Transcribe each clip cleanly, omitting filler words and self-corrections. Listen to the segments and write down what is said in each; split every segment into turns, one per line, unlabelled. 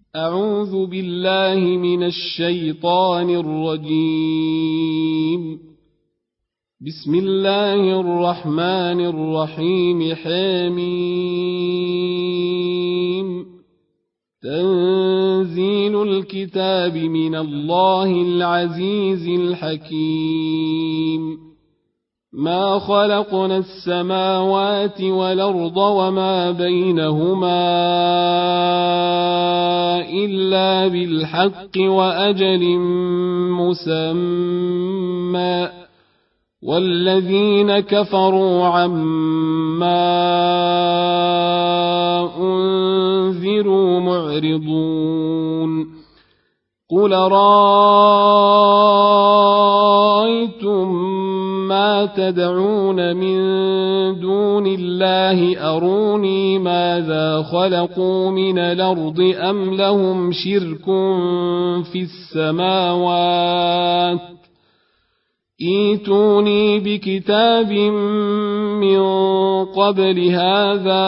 أعوذ بالله من الشيطان الرجيم. بسم الله الرحمن الرحيم. حميم. تنزيل الكتاب من الله العزيز الحكيم. ما خلقنا السماوات والأرض وما بينهما إلا بالحق وأجل مسمى، والذين كفروا عما أنذروا معرضون. قل رأيتم ما تدعون من دون الله أروني ماذا خلقوا من الأرض أم لهم شرك في السماوات، ائتوني بكتاب من قبل هذا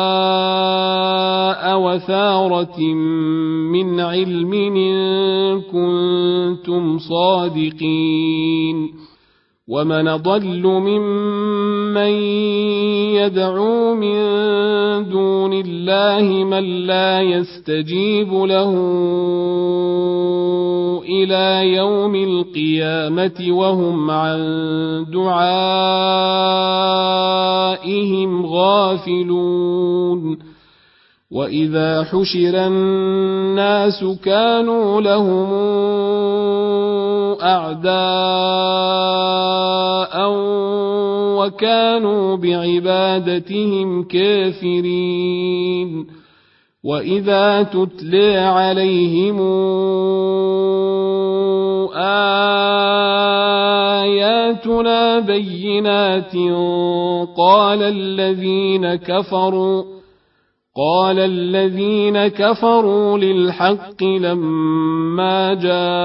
أو أثارة من علم إن كنتم صادقين. ومن أضل ممن يدعو من دون الله من لا يستجيب له إلى يوم القيامة وهم عن دعائهم غافلون. وإذا حشر الناس كانوا لهم أعداء وكانوا بعبادتهم كافرين. وإذا تتلى عليهم آياتنا بينات قال الذين كفروا للحق لما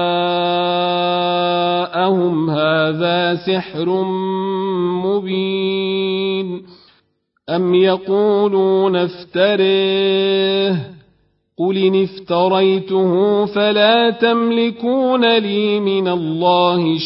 جاءهم هذا سحر مبين. أم يقولون افتريه، قل إن افتريته فلا تملكون لي من الله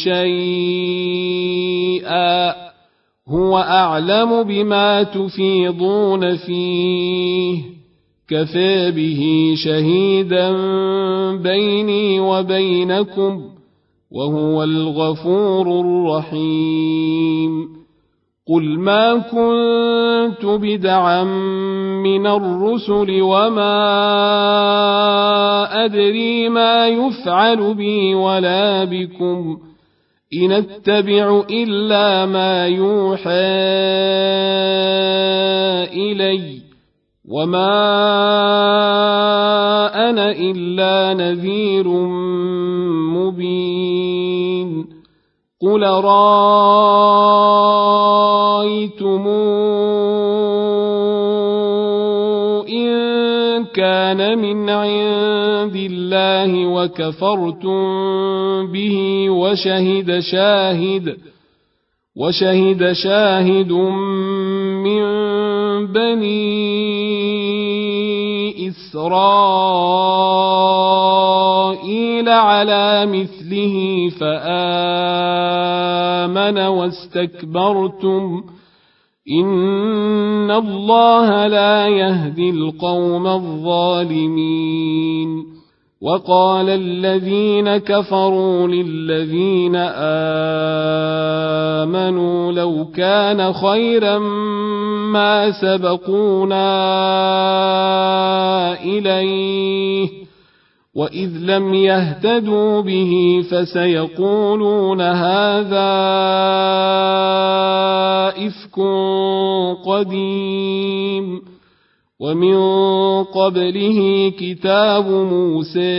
شيئا، هو أعلم بما تفيضون فيه، كفى به شهيدا بيني وبينكم، وهو الغفور الرحيم. قل ما كنت بدعا من الرسل وما أدري ما يفعل بي ولا بكم، إن أتبع إلا ما يوحى إلي، وما أنا إلا نذير مبين. قل رأيتم إن كان من عند الله وكفرتم به وشهد شاهد من بني إسرائيل على مثله فآمن واستكبرتم، إن الله لا يهدي القوم الظالمين. وقال الذين كفروا للذين آمنوا لو كان خيرا ما سبقونا إليه، وإذ لم يهتدوا به فسيقولون هذا إفك قديم. ومن قبله كتاب موسى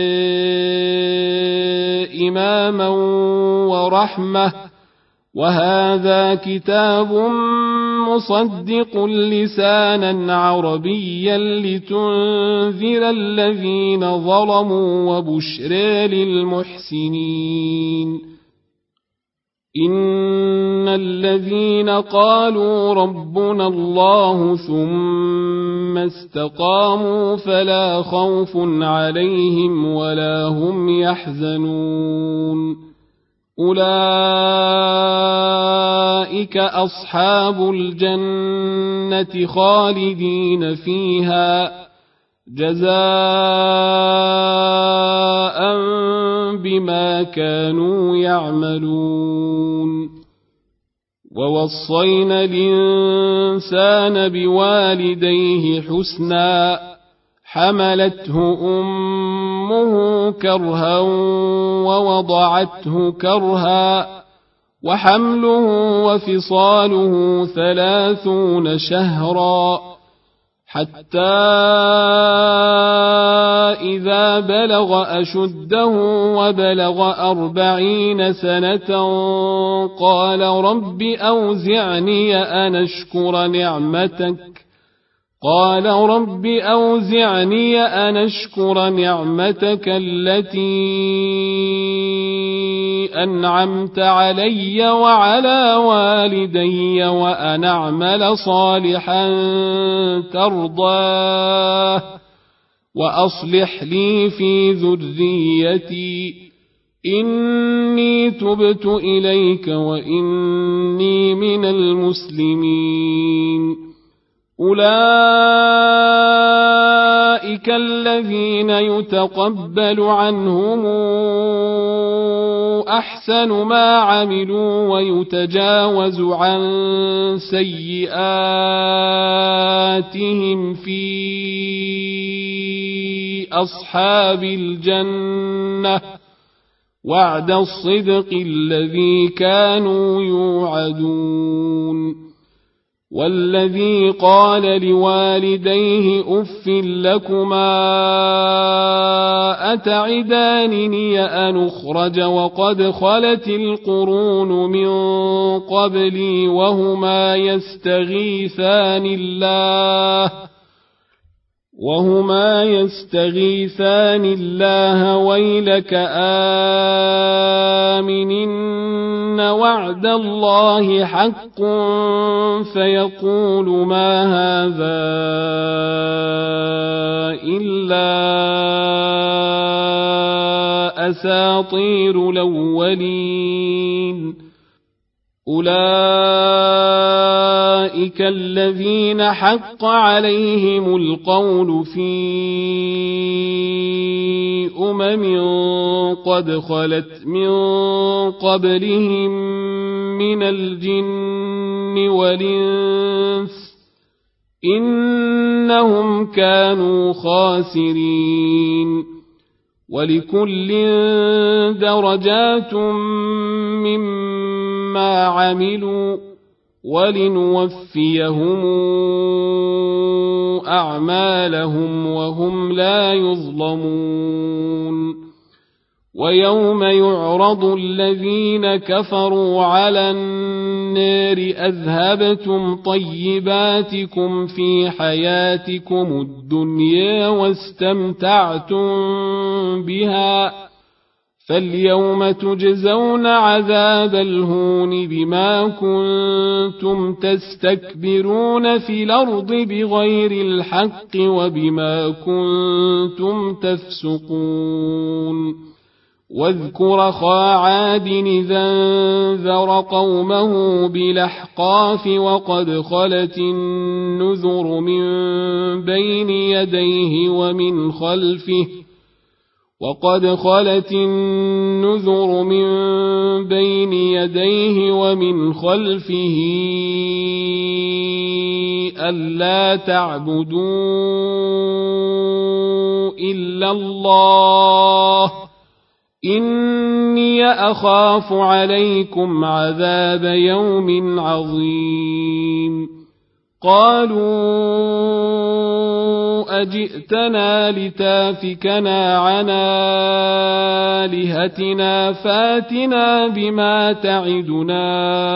إماما ورحمة، وهذا كتاب مصدق لسانا عربيا لتنذر الذين ظلموا وبشرى للمحسنين. إن الذين قالوا ربنا الله ثم استقاموا فلا خوف عليهم ولا هم يحزنون أولئك أصحاب الجنة خالدين فيها جزاء بما كانوا يعملون ووصينا الإنسان بوالديه حسنا حملته أمه كرها ووضعته كرها وحمله وفصاله 30 شهرا حتى إذا بلغ أشده وبلغ 40 سنة قال رب أوزعني أن أشكر نعمتك التي أنعمت علي وعلى والدي وأن أعمل صالحا ترضاه وأصلح لي في ذريتي إني تبت إليك وإني من المسلمين أولئك الذين يتقبل عنهم أحسن ما عملوا ويتجاوز عن سيئاتهم في أصحاب الجنة وعد الصدق الذي كانوا يوعدون والذي قال لوالديه أف لكما أتعدانني أن أخرج وقد خلت القرون من قبلي وهما يستغيثان الله ويلك آمنن وعد الله حق فيقول ما هذا إلا أساطير الأولين أولئك الذين حق عليهم القول في قد خلت من قبلهم من الجن والإنس إنهم كانوا خاسرين ولكل درجات مما عملوا ولنوفيهم أعمالهم وهم لا يظلمون ويوم يعرض الذين كفروا على النار أذهبتم طيباتكم في حياتكم الدنيا واستمتعتم بها فاليوم تجزون عذاب الهون بما كنتم تستكبرون في الأرض بغير الحق وبما كنتم تفسقون واذكر أخا عاد إذا انذر قومه بالأحقاف وقد خلت النذر من بين يديه ومن خلفه ألا تعبدوا إلا الله إني أخاف عليكم عذاب يوم عظيم قالوا أجئتنا لتافكنا عن آلهتنا فاتنا بما تعدنا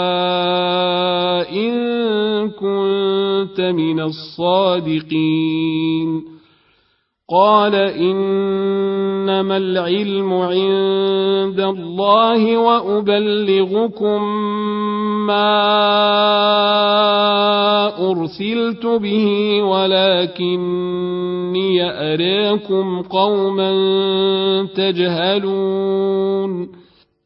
إن كنت من الصادقين قال إن إنما العلم عند الله وأبلغكم ما أرسلت به ولكني أراكم قوما تجهلون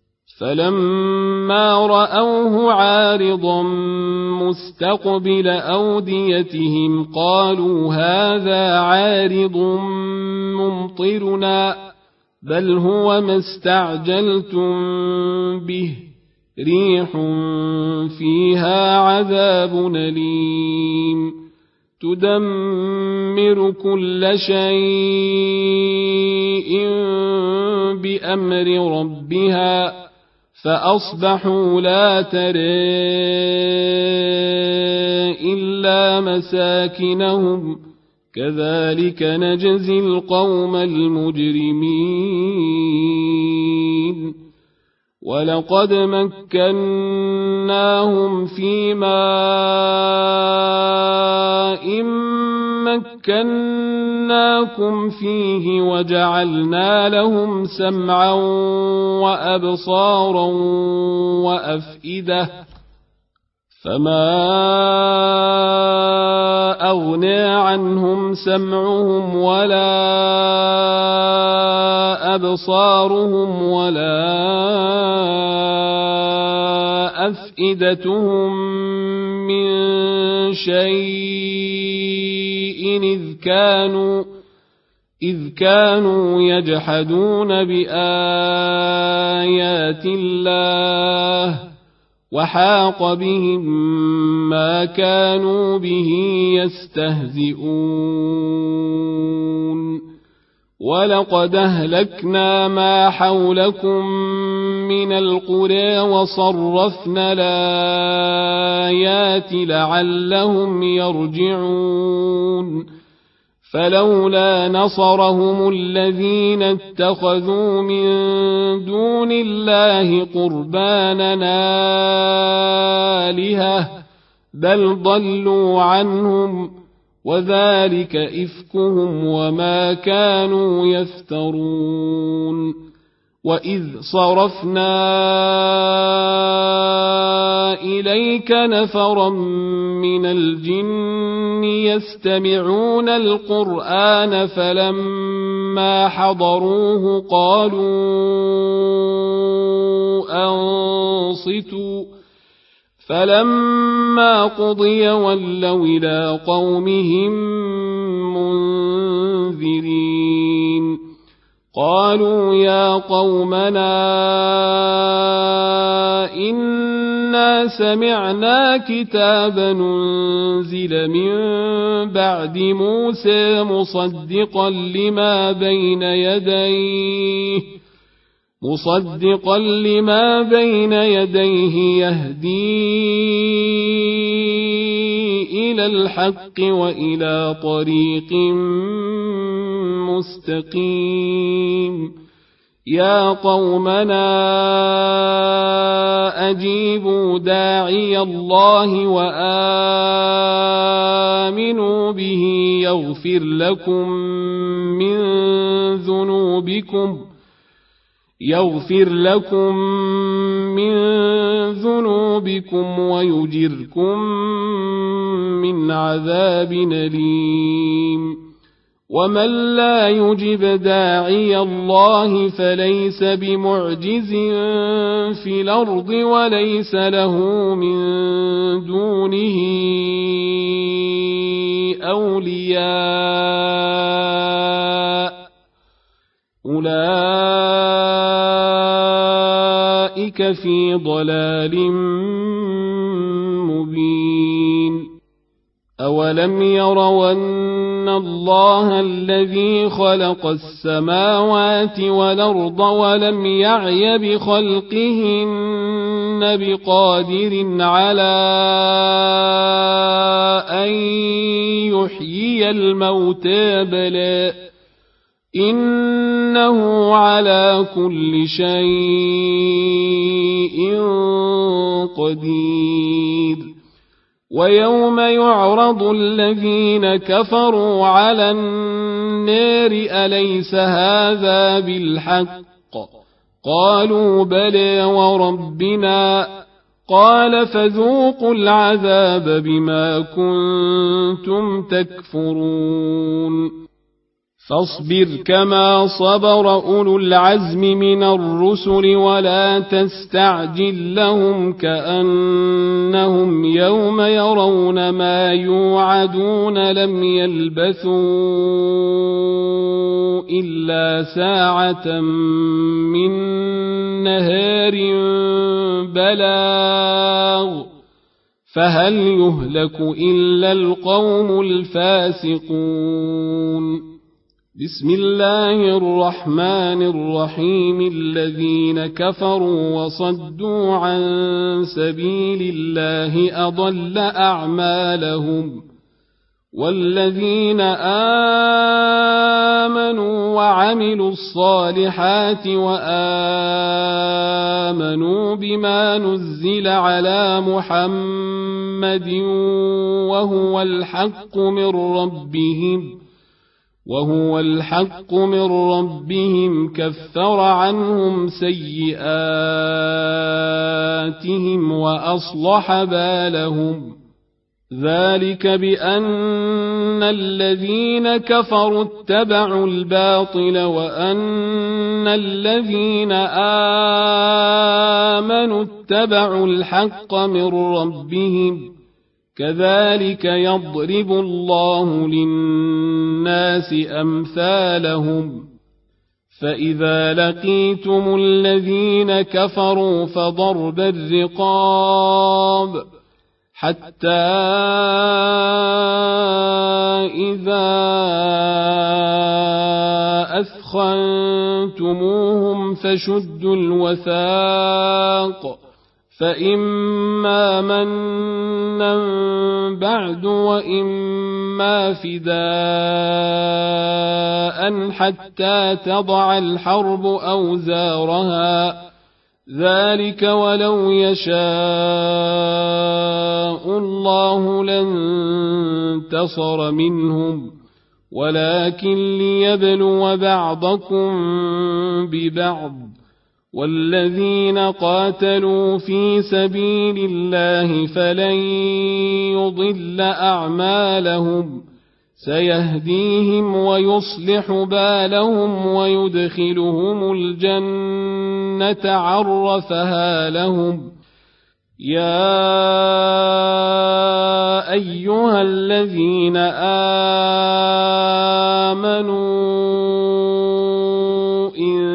فلما رأوه عارضا مستقبل أوديتهم قالوا هذا عارض ممطرنا بل هو ما استعجلتم به ريح فيها عذاب أليم تدمر كل شيء بأمر ربها فأصبحوا لا ترى إلا مساكنهم كذلك نجزي القوم المجرمين ولقد مكناهم في ماء مكناكم فيه وجعلنا لهم سمعا وأبصارا وأفئدة فما أغنى عنهم سمعهم ولا أبصارهم ولا أفئدتهم من شيء إذ كانوا يجحدون بآيات الله وحاق بهم ما كانوا به يستهزئون ولقد أهلكنا ما حولكم من القرى وصرفنا الآيات لعلهم يرجعون فلولا نصرهم الذين اتخذوا من دون الله قربانا آلهة بل ضلوا عنهم وذلك إفكهم وما كانوا يفترون وإذ صرفنا إليك نفرا من الجن يستمعون القرآن فلما حضروه قالوا أنصتوا فلما قضي ولوا إلى قومهم منذرين قالوا يا قومنا إنا سمعنا كتابا أنزل من بعد موسى مصدقا لما بين يديه يهدي إلى الحق وإلى طريق مستقيم يا قومنا أجيبوا داعي الله وآمنوا به يغفر لكم من ذنوبكم ويجركم من عذاب أليم ومن لا يجب داعي الله فليس بمعجز في الأرض وليس له من دونه أولياء أولئك في ضلال مبين أولم يروا أن الله الذي خلق السماوات والأرض ولم يعي بخلقهن بقادر على أن يحيي الموتى بلى إنه على كل شيء قدير ويوم يعرض الذين كفروا على النار أليس هذا بالحق قالوا بلى وربنا قال فذوقوا العذاب بما كنتم تكفرون فاصبر كما صبر أولو العزم من الرسل ولا تستعجل لهم كأنهم يوم يرون ما يوعدون لم يلبثوا إلا ساعة من نهار بلاغ فهل يهلك إلا القوم الفاسقون بسم الله الرحمن الرحيم الذين كفروا وصدوا عن سبيل الله أضل أعمالهم والذين آمنوا وعملوا الصالحات وآمنوا بما نزل على محمد وهو الحق من ربهم كفر عنهم سيئاتهم وأصلح بالهم ذلك بأن الذين كفروا اتبعوا الباطل وأن الذين آمنوا اتبعوا الحق من ربهم كذلك يضرب الله للناس أمثالهم فإذا لقيتم الذين كفروا فضرب الرقاب حتى إذا أثخنتموهم فشدوا الوثاق فإما منا بعد وإما فداء حتى تضع الحرب أوزارها ذلك ولو يشاء الله لانتصر منهم ولكن ليبلو بعضكم ببعض والذين قاتلوا في سبيل الله فلن يضل أعمالهم سيهديهم ويصلح بالهم ويدخلهم الجنة عرفها لهم يا أيها الذين آمنوا إن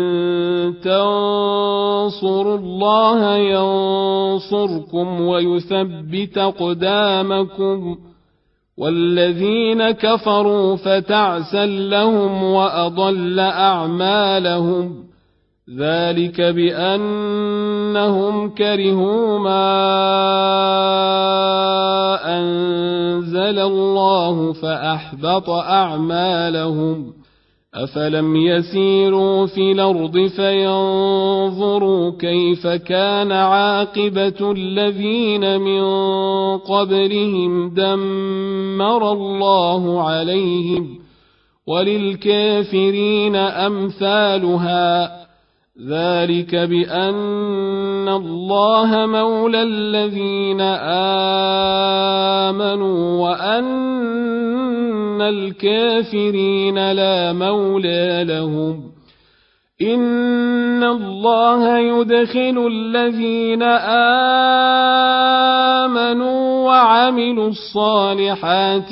تنصروا الله ينصركم ويثبت أقدامكم والذين كفروا فتعسا لهم وأضل أعمالهم ذلك بأنهم كرهوا ما أنزل الله فأحبط أعمالهم أفلم يسيروا في الأرض فينظروا كيف كان عاقبة الذين من قبلهم دمر الله عليهم وللكافرين أمثالها ذلك بأن الله مولى الذين آمنوا وأن الكافرين لا مولى لهم إن الله يدخل الذين آمنوا وعملوا الصالحات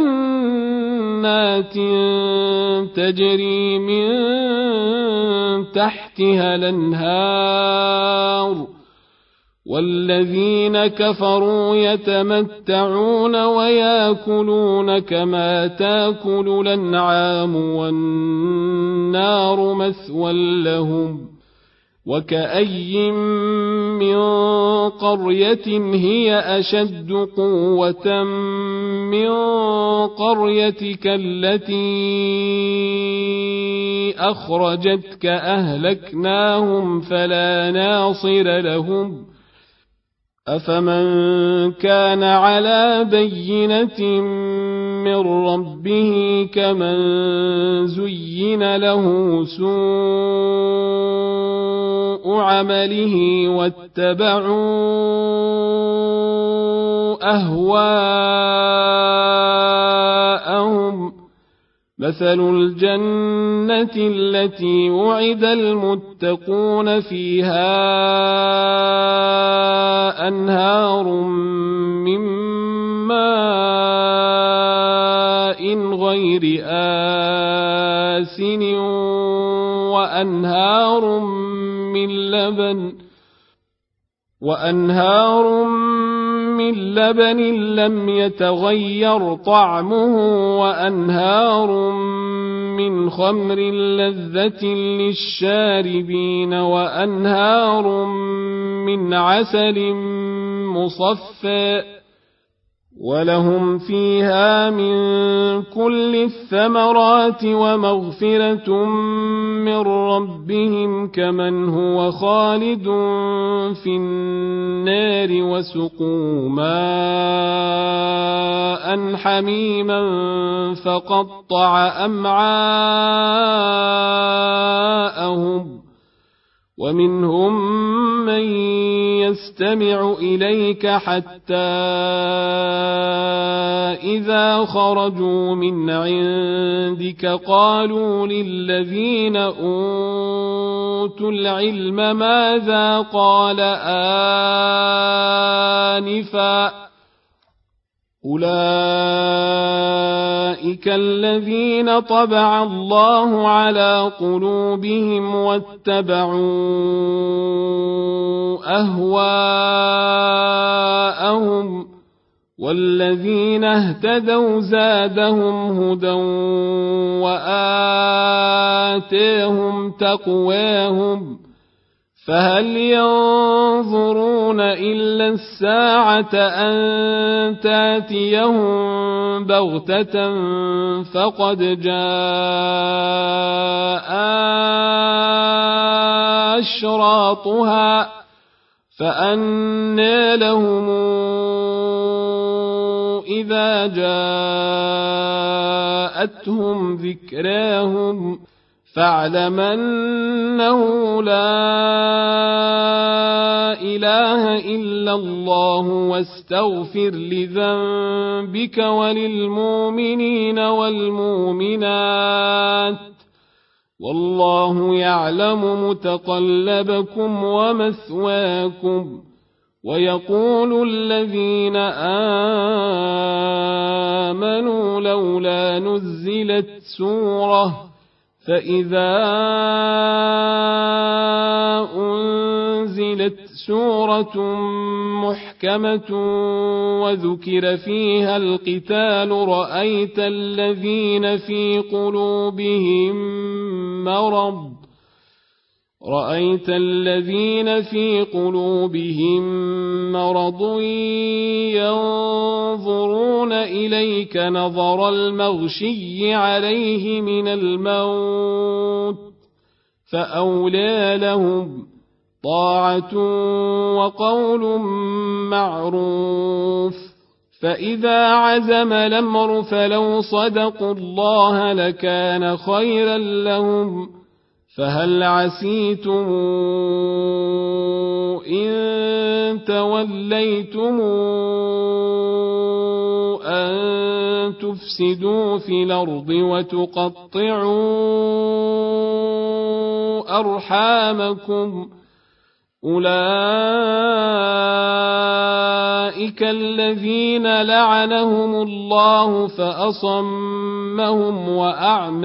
جنات تجري من تحتها الأنهار والذين كفروا يتمتعون ويأكلون كما تأكل الأنعام والنار مثوى لهم وكأي من قرية هي أشد قوة من قريتك التي أخرجتك أهلكناهم فلا ناصر لهم أفمن كان على بينة من ربه كمن زين له سوء عمله واتبعوا أهواءهم مثل الجنة التي وعد المتقون فيها أنهار من ماء غير آسن وأنهار من لبن لم يتغير طعمه وأنهار من خمر لذة للشاربين وأنهار من عسل مصفى ولهم فيها من كل الثمرات ومغفرة من ربهم كمن هو خالد في النار وسقوا ماء حميما فقطع أمعاءهم ومنهم من يستمع إليك حتى إذا خرجوا من عندك قالوا للذين أوتوا العلم ماذا قال آنفا أولئك الذين طبع الله على قلوبهم واتبعوا أهواءهم والذين اهتدوا زادهم هدى وآتاهم تقواهم فهل ينظرون إلا الساعة أن تأتيهم بغتة فقد جاء أشراطها فأنى لهم إذا جاءتهم ذكراهم فاعلم أنه لا إله إلا الله واستغفر لذنبك وللمؤمنين والمؤمنات والله يعلم متقلبكم ومثواكم ويقول الذين آمنوا لولا نزلت سورة فإذا أنزلت سورة محكمة وذكر فيها القتال رأيت الذين في قلوبهم مرض ينظرون إليك نظر المغشي عليه من الموت فأولى لهم طاعة وقول معروف فإذا عزم الأمر فلو صدقوا الله لكان خيرا لهم فهل عسيتم إن توليتم أن تفسدوا في الأرض وتقطعوا أرحامكم أولئك الذين لعنهم الله فأصمهم وأعمى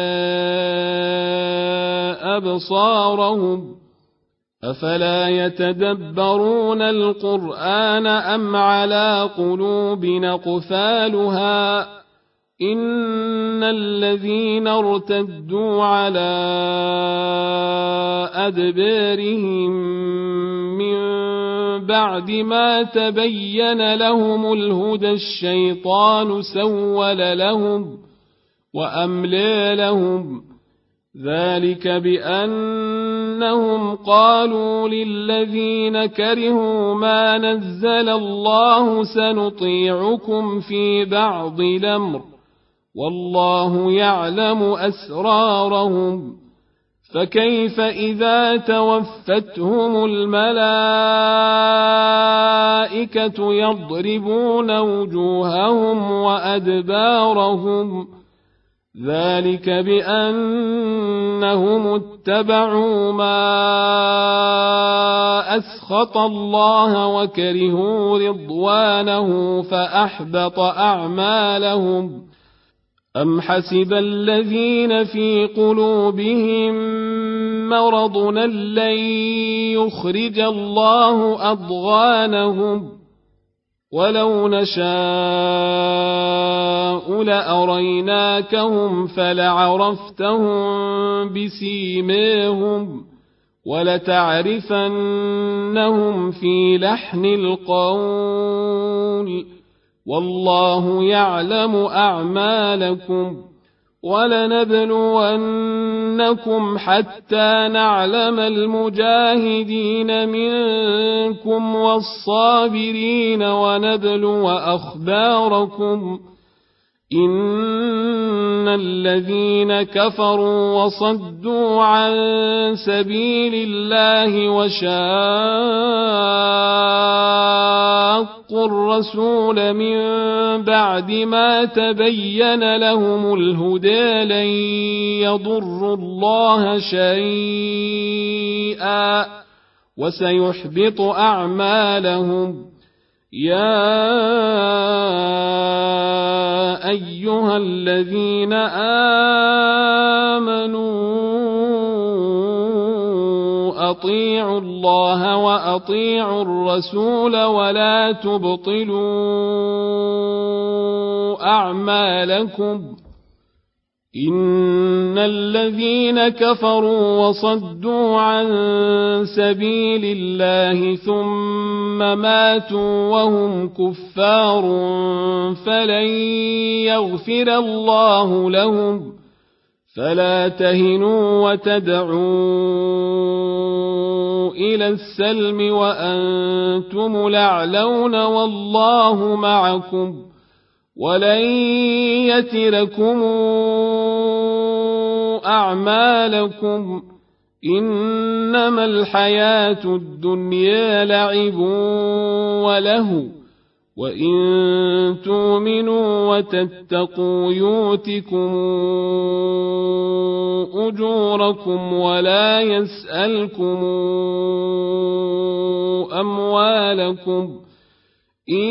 أبصارهم أفلا يتدبرون القرآن أم على قلوب أقفالها إن الذين ارتدوا على أدبارهم من بعد ما تبين لهم الهدى الشيطان سول لهم وأملى لهم ذلك بأن أنهم قالوا للذين كرهوا ما نزل الله سنطيعكم في بعض الأمر والله يعلم أسرارهم فكيف إذا توفتهم الملائكة يضربون وجوههم وأدبارهم ذلك بأنهم اتبعوا ما أسخط الله وكرهوا رضوانه فأحبط أعمالهم أم حسب الذين في قلوبهم مرض لن يخرج الله أضغانهم ولو نشاء لأريناكهم فلعرفتهم بسيماهم ولتعرفنهم في لحن القول والله يعلم أعمالكم ولنبلونكم حتى نعلم المجاهدين منكم والصابرين ونبلو أخباركم إن الذين كفروا وصدوا عن سبيل الله وشاقوا الرسول من بعد ما تبين لهم الهدى لن يضروا الله شيئا وسيحبط أعمالهم يا أيها الذين آمنوا أطيعوا الله وأطيعوا الرسول ولا تبطلوا أعمالكم إن الذين كفروا وصدوا عن سبيل الله ثم ماتوا وهم كفار فلن يغفر الله لهم فلا تهنوا وتدعوا إلى السلم وأنتم الأعلون والله معكم ولن يتركم أعمالكم إنما الحياة الدنيا لعب وله وإن تؤمنوا وتتقوا يؤتكم أجوركم ولا يسألكم أموالكم إن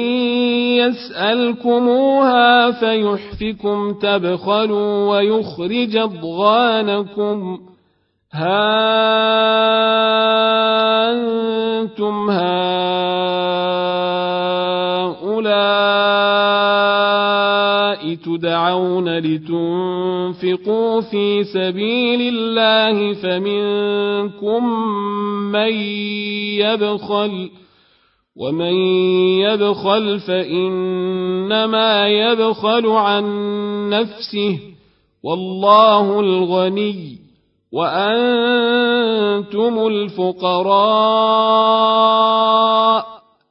يسألكموها فيحفكم تبخلوا ويخرج أضغانكم ها أنتم هؤلاء تدعون لتنفقوا في سبيل الله فمنكم من يبخل ومن يبخل فإنما يبخل عن نفسه والله الغني وأنتم الفقراء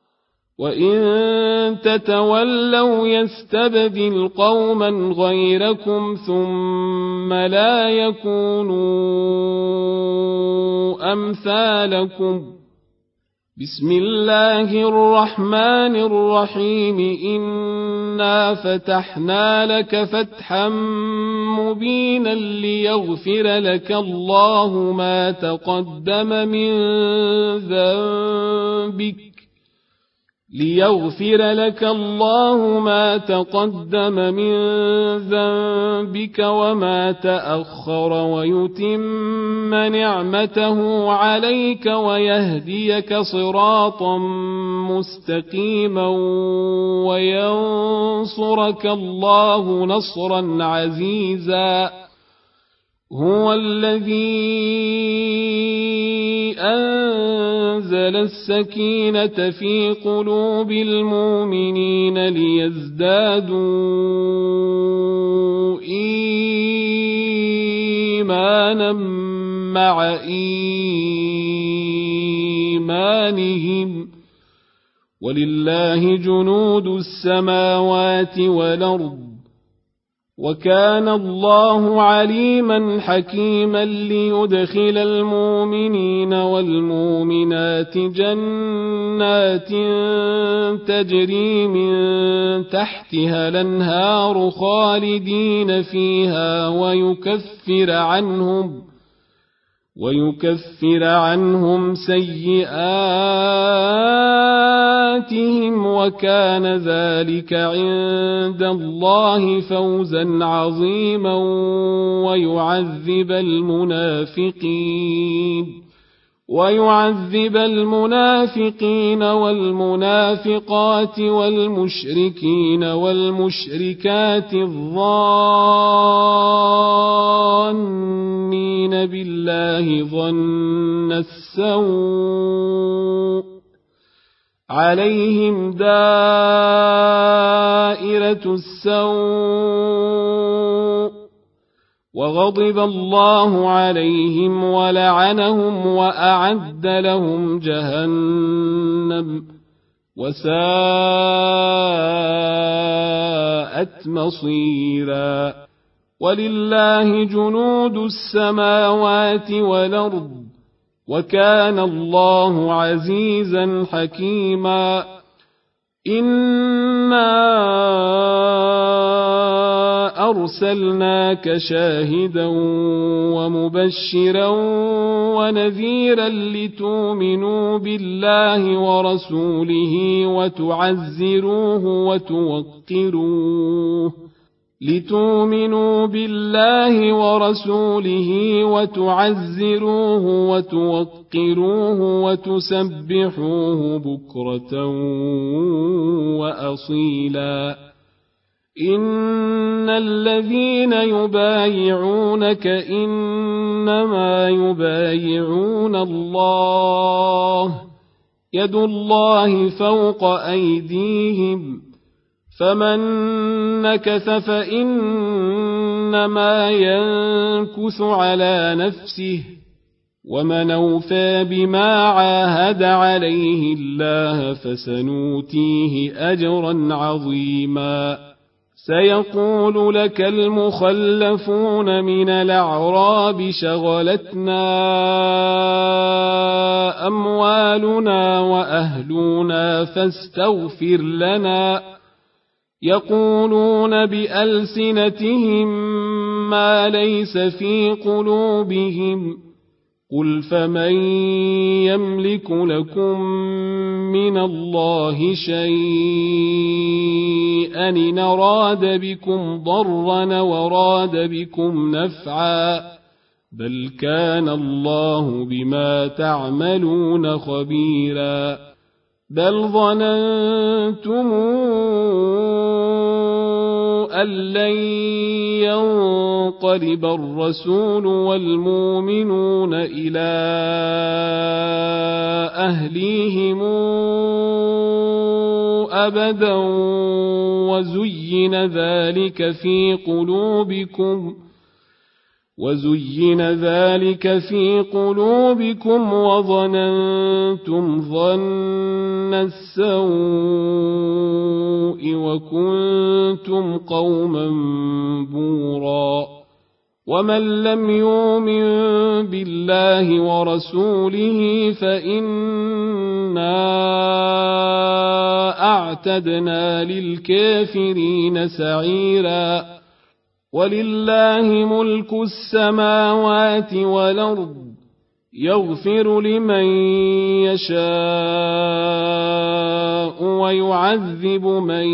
وإن تتولوا يستبدل قوما غيركم ثم لا يكونوا أمثالكم بسم الله الرحمن الرحيم إنا فتحنا لك فتحا مبينا ليغفر لك الله ما تقدم من ذنبك وما تأخر ويتم نعمته عليك ويهديك صراطا مستقيما وينصرك الله نصرا عزيزا هو الذي أنزل السكينة في قلوب المؤمنين ليزدادوا إيمانا مع إيمانهم ولله جنود السماوات والأرض وكان الله عليما حكيما ليدخل المؤمنين والمؤمنات جنات تجري من تحتها الأنهار خالدين فيها ويكفر عنهم سيئاتهم وكان ذلك عند الله فوزا عظيما ويعذب المنافقين والمنافقات والمشركين والمشركات الظانين بالله ظن السوء عليهم دائرة السوء وغضب الله عليهم ولعنهم وأعد لهم جهنم وساءت مصيرا ولله جنود السماوات والأرض وكان الله عزيزا حكيما إنا أرسلناك شاهدا ومبشرا ونذيرا لتؤمنوا بالله ورسوله وتعزروه وتوقروه وتسبحوه بكرة وأصيلا إن الذين يبايعونك إنما يبايعون الله يد الله فوق أيديهم فمن نكث فإنما ينكث على نفسه ومن أوفى بما عاهد عليه الله فسنؤتيه أجرا عظيما سيقول لك المخلفون من الأعراب شغلتنا أموالنا وأهلنا فاستغفر لنا يقولون بألسنتهم ما ليس في قلوبهم قل فمن يملك لكم من الله شيئا إن أراد بكم ضرا وراد بكم نفعا بل كان الله بما تعملون خبيرا بل ظننتم أن لن ينقلب الرسول والمؤمنون إلى أهليهم أبدا وزين ذلك في قلوبكم وظننتم ظن السوء وكنتم قوما بورا ومن لم يؤمن بالله ورسوله فإنا أعتدنا للكافرين سعيرا ولله ملك السماوات والأرض يغفر لمن يشاء ويعذب من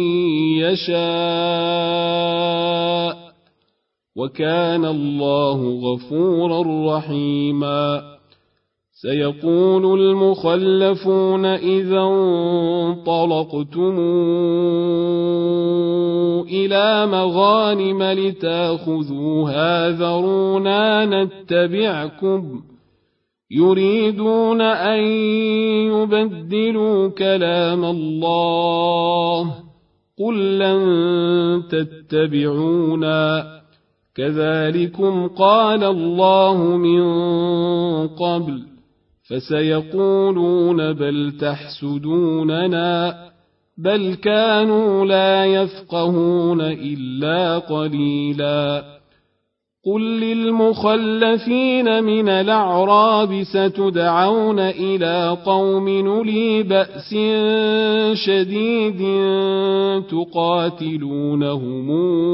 يشاء وكان الله غفورا رحيما سيقول المخلفون إذا انطلقتم إلى مغانم لتاخذوها ذرونا نتبعكم يريدون أن يبدلوا كلام الله قل لن تتبعونا كذلكم قال الله من قبل فسيقولون بل تحسدوننا بل كانوا لا يفقهون إلا قليلا قل للمخلفين من الأعراب ستدعون إلى قوم أولي بأس شديد تقاتلونهم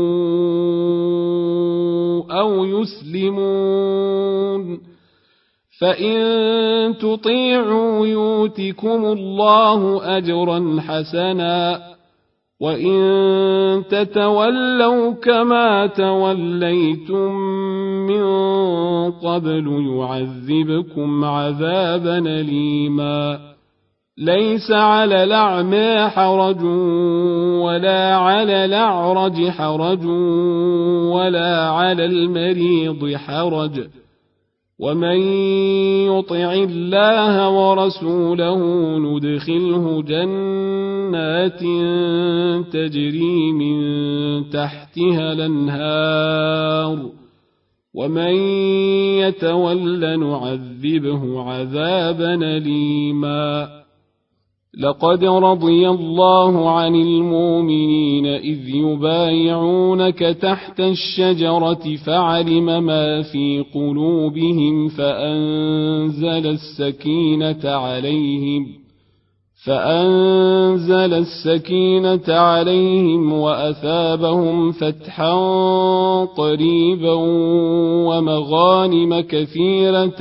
أو يسلمون فإن تطيعوا يؤتكم الله أجرا حسنا وإن تتولوا كما توليتم من قبل يعذبكم عذابا أليما ليس على الأعمى حرج ولا على الأعرج حرج ولا على المريض حرج ومن يطع الله ورسوله ندخله جنات تجري من تحتها الأنهار ومن يتول نعذبه عذابا أليما لقد رضي الله عن المؤمنين إذ يبايعونك تحت الشجرة فعلم ما في قلوبهم فأنزل السكينة عليهم وأثابهم فتحا قريبا ومغانم كثيرة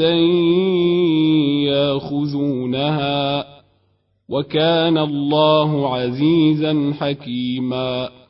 ياخذونها وكان الله عزيزا حكيما